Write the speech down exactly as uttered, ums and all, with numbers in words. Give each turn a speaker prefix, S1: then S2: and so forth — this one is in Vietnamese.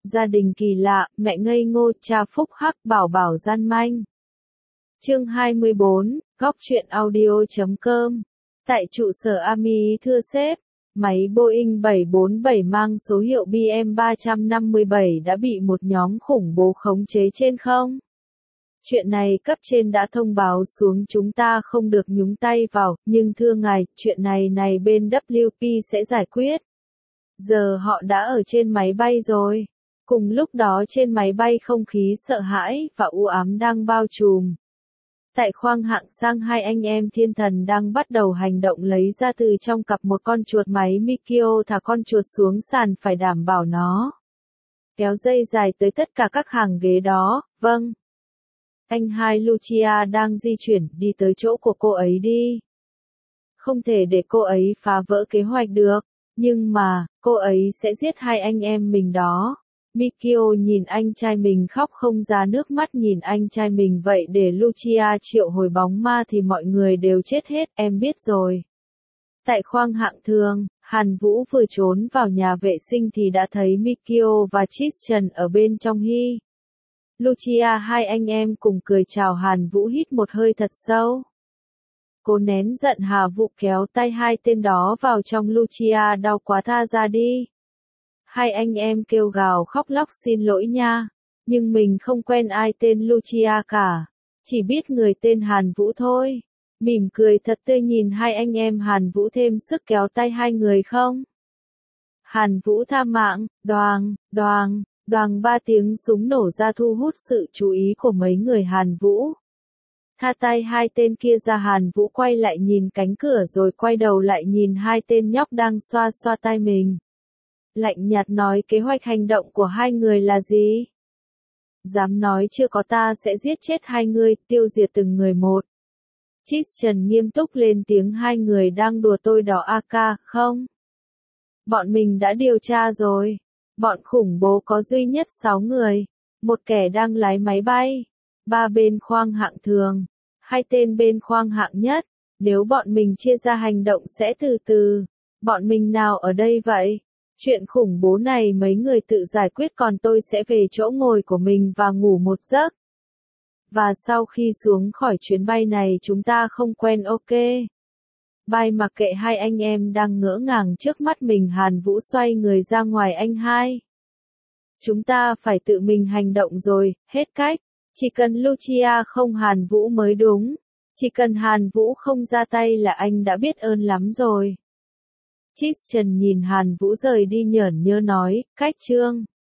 S1: Gia đình kỳ lạ, mẹ ngây ngô, cha phúc hắc, bảo bảo gian manh. Chương hai mươi bốn, góc truyện audio chấm com. Tại trụ sở Army thưa sếp, máy Boeing bảy bốn bảy mang số hiệu B M ba năm bảy đã bị một nhóm khủng bố khống chế trên không. Chuyện này cấp trên đã thông báo xuống, chúng ta không được nhúng tay vào, nhưng thưa ngài, chuyện này này bên W P sẽ giải quyết. Giờ họ đã ở trên máy bay rồi. Cùng lúc đó trên máy bay không khí sợ hãi và u ám đang bao trùm. Tại khoang hạng sang, hai anh em thiên thần đang bắt đầu hành động, lấy ra từ trong cặp một con chuột máy Mikio, thả con chuột xuống sàn, phải đảm bảo nó kéo dây dài tới tất cả các hàng ghế đó. Vâng. Anh hai Lucia đang di chuyển, đi tới chỗ của cô ấy đi. Không thể để cô ấy phá vỡ kế hoạch được, nhưng mà, cô ấy sẽ giết hai anh em mình đó. Mikio nhìn anh trai mình khóc không ra nước mắt, nhìn anh trai mình vậy để Lucia triệu hồi bóng ma thì mọi người đều chết hết, em biết rồi. Tại khoang hạng thường, Hàn Vũ vừa trốn vào nhà vệ sinh thì đã thấy Mikio và Christian ở bên trong. Hi. Lucia, hai anh em cùng cười chào Hàn Vũ, hít một hơi thật sâu. Cô nén giận, Hà Vũ kéo tay hai tên đó vào trong. Lucia, đau quá, tha ra đi. Hai anh em kêu gào khóc lóc, xin lỗi nha. Nhưng mình không quen ai tên Lucia cả. Chỉ biết người tên Hàn Vũ thôi. Mỉm cười thật tươi nhìn hai anh em Hàn Vũ thêm sức kéo tay hai người không. Hàn Vũ tha mạng, đoàng, đoàng, đoàng, ba tiếng súng nổ ra thu hút sự chú ý của mấy người Hàn Vũ. Tha tay hai tên kia ra, Hàn Vũ quay lại nhìn cánh cửa rồi quay đầu lại nhìn hai tên nhóc đang xoa xoa tai mình. Lạnh nhạt nói, kế hoạch hành động của hai người là gì? Dám nói chưa có, ta sẽ giết chết hai người, tiêu diệt từng người một. Christian nghiêm túc lên tiếng, hai người đang đùa tôi đó a ca, không? Bọn mình đã điều tra rồi. Bọn khủng bố có duy nhất sáu người. Một kẻ đang lái máy bay. Ba bên khoang hạng thường. Hai tên bên khoang hạng nhất. Nếu bọn mình chia ra hành động sẽ từ từ. Bọn mình nào ở đây vậy? Chuyện khủng bố này mấy người tự giải quyết, còn tôi sẽ về chỗ ngồi của mình và ngủ một giấc. Và sau khi xuống khỏi chuyến bay này chúng ta không quen, ok? Bye. Mặc kệ hai anh em đang ngỡ ngàng trước mắt mình, Hàn Vũ xoay người ra ngoài, anh hai. Chúng ta phải tự mình hành động rồi, hết cách. Chỉ cần Lucia không Hàn Vũ mới đúng. Chỉ cần Hàn Vũ không ra tay là anh đã biết ơn lắm rồi. Christian nhìn Hàn Vũ rời đi nhởn nhơ nói, cách chương.